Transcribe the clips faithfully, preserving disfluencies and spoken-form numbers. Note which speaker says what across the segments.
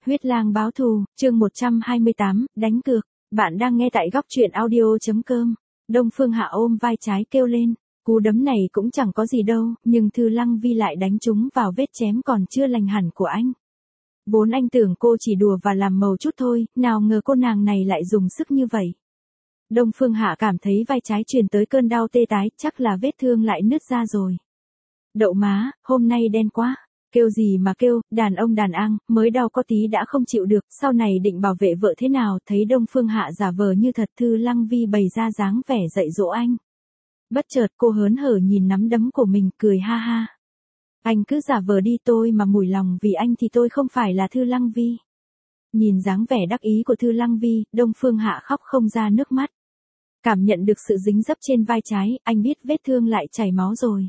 Speaker 1: Huyết lang báo thù, chương một trăm hai mươi tám, đánh cược. Bạn đang nghe tại góc truyện audio.com. Đông Phương Hạ ôm vai trái kêu lên. Cú đấm này cũng chẳng có gì đâu, nhưng Thư Lăng Vi lại đánh trúng vào vết chém còn chưa lành hẳn của anh. Vốn anh tưởng cô chỉ đùa và làm màu chút thôi, nào ngờ cô nàng này lại dùng sức như vậy. Đông Phương Hạ cảm thấy vai trái truyền tới cơn đau tê tái, chắc là vết thương lại nứt ra rồi. Đậu má, hôm nay đen quá. Kêu gì mà kêu, đàn ông đàn ang, mới đau có tí đã không chịu được, sau này định bảo vệ vợ thế nào, thấy Đông Phương Hạ giả vờ như thật. Thư Lăng Vi bày ra dáng vẻ dạy dỗ anh. Bất chợt cô hớn hở nhìn nắm đấm của mình, cười ha ha. Anh cứ giả vờ đi, tôi mà mủi lòng vì anh thì tôi không phải là Thư Lăng Vi. Nhìn dáng vẻ đắc ý của Thư Lăng Vi, Đông Phương Hạ khóc không ra nước mắt. Cảm nhận được sự dính dấp trên vai trái, anh biết vết thương lại chảy máu rồi.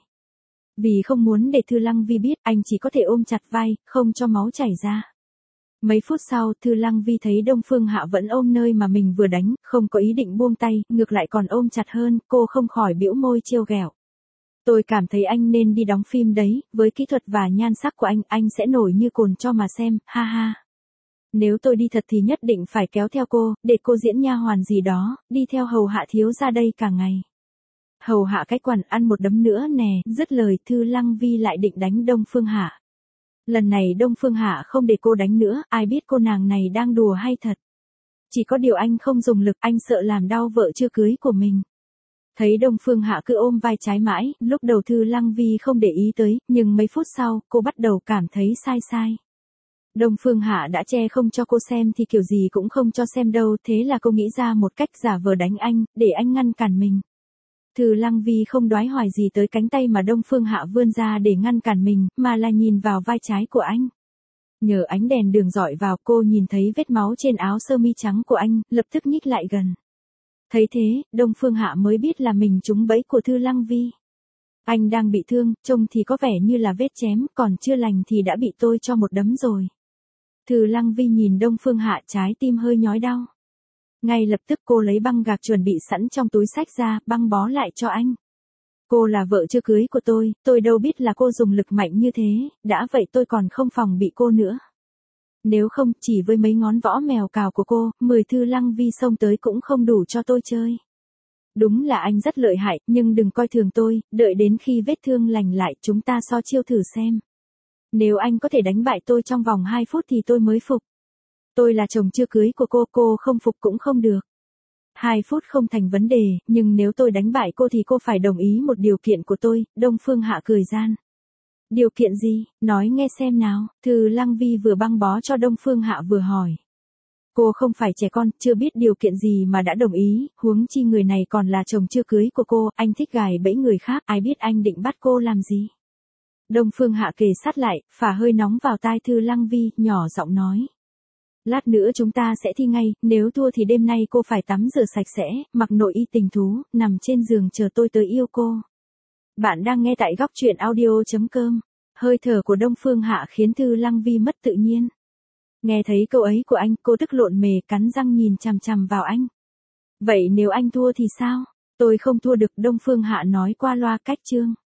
Speaker 1: Vì không muốn để Thư Lăng Vi biết, anh chỉ có thể ôm chặt vai, không cho máu chảy ra. Mấy phút sau, Thư Lăng Vi thấy Đông Phương Hạ vẫn ôm nơi mà mình vừa đánh, không có ý định buông tay, ngược lại còn ôm chặt hơn, cô không khỏi bĩu môi trêu ghẹo. Tôi cảm thấy anh nên đi đóng phim đấy, với kỹ thuật và nhan sắc của anh, anh sẽ nổi như cồn cho mà xem, ha ha. Nếu tôi đi thật thì nhất định phải kéo theo cô, để cô diễn nha hoàn gì đó, đi theo hầu hạ thiếu gia đây cả ngày. Hầu hạ cái quần, ăn một đấm nữa nè, dứt lời Thư Lăng Vi lại định đánh Đông Phương Hạ. Lần này Đông Phương Hạ không để cô đánh nữa, ai biết cô nàng này đang đùa hay thật. Chỉ có điều anh không dùng lực, anh sợ làm đau vợ chưa cưới của mình. Thấy Đông Phương Hạ cứ ôm vai trái mãi, lúc đầu Thư Lăng Vi không để ý tới, nhưng mấy phút sau, cô bắt đầu cảm thấy sai sai. Đông Phương Hạ đã che không cho cô xem thì kiểu gì cũng không cho xem đâu, thế là cô nghĩ ra một cách giả vờ đánh anh, để anh ngăn cản mình. Thư Lăng Vi không đoái hoài gì tới cánh tay mà Đông Phương Hạ vươn ra để ngăn cản mình, mà là nhìn vào vai trái của anh. Nhờ ánh đèn đường rọi vào, cô nhìn thấy vết máu trên áo sơ mi trắng của anh, lập tức nhích lại gần. Thấy thế, Đông Phương Hạ mới biết là mình trúng bẫy của Thư Lăng Vi. Anh đang bị thương, trông thì có vẻ như là vết chém, còn chưa lành thì đã bị tôi cho một đấm rồi. Thư Lăng Vi nhìn Đông Phương Hạ, trái tim hơi nhói đau. Ngay lập tức cô lấy băng gạc chuẩn bị sẵn trong túi xách ra, băng bó lại cho anh. Cô là vợ chưa cưới của tôi, tôi đâu biết là cô dùng lực mạnh như thế, đã vậy tôi còn không phòng bị cô nữa. Nếu không, chỉ với mấy ngón võ mèo cào của cô, mười Thư Lăng Vi xông tới cũng không đủ cho tôi chơi. Đúng là anh rất lợi hại, nhưng đừng coi thường tôi, đợi đến khi vết thương lành lại chúng ta so chiêu thử xem. Nếu anh có thể đánh bại tôi trong vòng hai phút thì tôi mới phục. Tôi là chồng chưa cưới của cô, cô không phục cũng không được. Hai phút không thành vấn đề, nhưng nếu tôi đánh bại cô thì cô phải đồng ý một điều kiện của tôi. Đông Phương Hạ cười gian. Điều kiện gì, nói nghe xem nào. Thư Lăng Vi vừa băng bó cho Đông Phương Hạ vừa hỏi. Cô không phải trẻ con, chưa biết điều kiện gì mà đã đồng ý, huống chi người này còn là chồng chưa cưới của cô, anh thích gài bẫy người khác, ai biết anh định bắt cô làm gì. Đông Phương Hạ kề sát lại, phả hơi nóng vào tai Thư Lăng Vi, nhỏ giọng nói. Lát nữa chúng ta sẽ thi ngay, nếu thua thì đêm nay cô phải tắm rửa sạch sẽ, mặc nội y tình thú, nằm trên giường chờ tôi tới yêu cô. Bạn đang nghe tại góc truyện audio.com. Hơi thở của Đông Phương Hạ khiến Thư Lăng Vi mất tự nhiên. Nghe thấy câu ấy của anh, cô tức lộn mề, cắn răng nhìn chằm chằm vào anh. Vậy nếu anh thua thì sao? Tôi không thua được, Đông Phương Hạ nói qua loa cách chương.